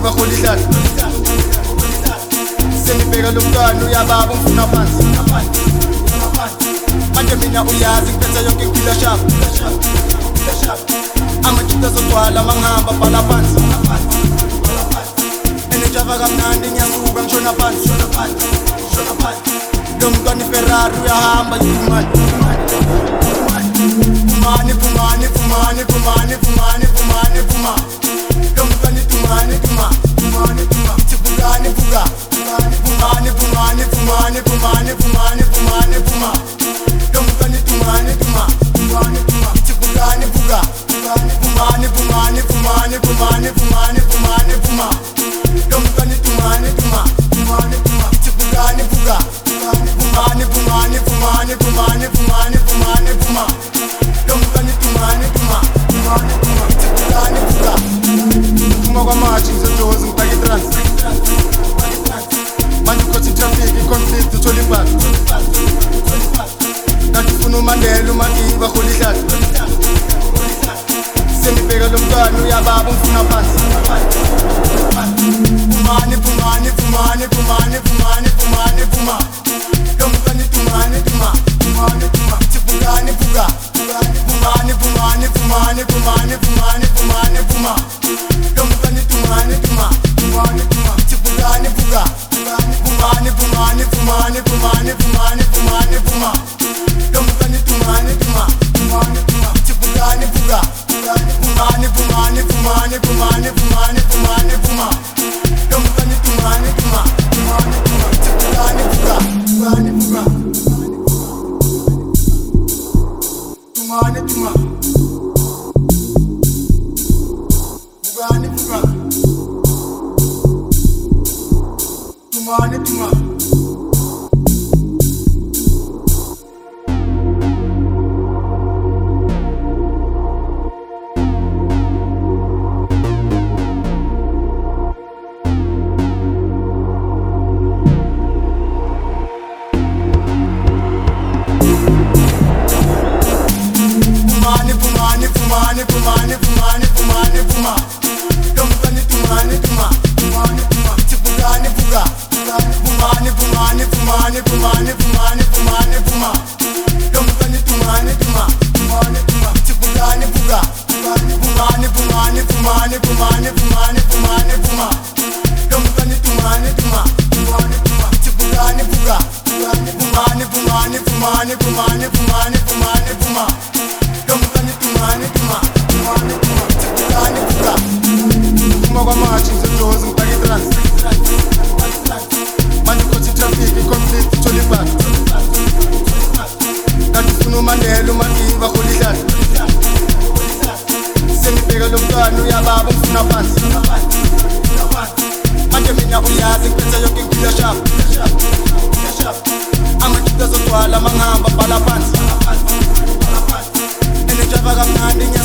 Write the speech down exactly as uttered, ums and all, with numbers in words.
bahola idlala. Sengibheka lo mntwana uyababa ungifuna phansi. Manje mina uyazi ngiphethe yonke impilo shapa. Amajita azogcwala mangihamba bhala phansi. Enejava kamnandi ngiyasuka ngishona phansi. Lo mntwana iFerrari uyahamba yimali. Fumani, fumani, fumani, fumani, fumani, fumani, fuma. Lo mntwana itumani, tuma, tumani, tuma. Tibukani, buka. Fumani, fumani, fumani, fumani, fumani, fumani, fuma. Lo mntwana itumani, tuma, tumani, tuma. Tibukani, buka. Fumani, fumani, fumani, fumani, fumani, fumani, fuma. Lo mntwana itumani, tuma, tumani, tuma. Tibukani, buka. Fumani, fumani, fumani, fumani, fumani, fumani, fuma. Lo mntwana itumani, tuma, tumani, tuma. Tibukani, buka. Uma kwamaji ngizojoza ngibheke trans. Manje ukhothi traffic i-conflict uthola impatho. Kanti ufuna uMandela uMandiba hola idlala. Sengibheka lo mntwana uyababa ungifuna phansi. Fumani, fumani, fumani, fumani, fumani, fumani, fuma. Lo mntwana itumani, tuma, tumani, tuma. Tibukani, buka. Fumani, fumani, fumani, fumani, fumani, fumani, fuma. Lo mntwana itumani, tuma, tumani, tuma. Tibukani, buka. Fumani, fumani, fumani, fumani, fumani, fumani, fuma. Lo mntwana itumani, tuma, tumani, tuma. Tibukani, buka. Fumani, fumani, fumani, fumani, fumani, fumani, fuma. Lo mntwana itumani, tuma, tumani, tuma. Tibukani, buka. Fumani, buka. Tumani, tuma. Bugani, buka. Tumani, tuma. Fumani, fumani, fumani, fumani, fumani, fumani, fuma. Lo mntwana itumani, tuma, tumani, tuma. Tibukani, buka. Fumani, fumani, fumani, fumani, fumani, fumani, fuma. Lo mntwana itumani, tuma, tumani, tuma. Tibukani, buka. Fumani, fumani, fumani, fumani, fumani, fumani, fuma. Lo mntwana itumani, tuma, tumani, tuma. Tibukani, buka. Fumani, fumani, fumani, fumani, fumani, fumani, fuma. Lo mntwana itumani, tuma, tumani, tuma. Tibukani, buka. Uma kwamaji ngizojoza ngibheke trans. Manje ukhothi traffic i-conflict uthola impatho. Kanti ufuna uMandela uMandiba hola idlala. Sengibheka lo mntwana uyababa ungifuna phansi. Manje mina uyazi ngiphethe yonke impilo shapa. Amajita azogcwala mangihamba bhala phansi. Enejava kamnandi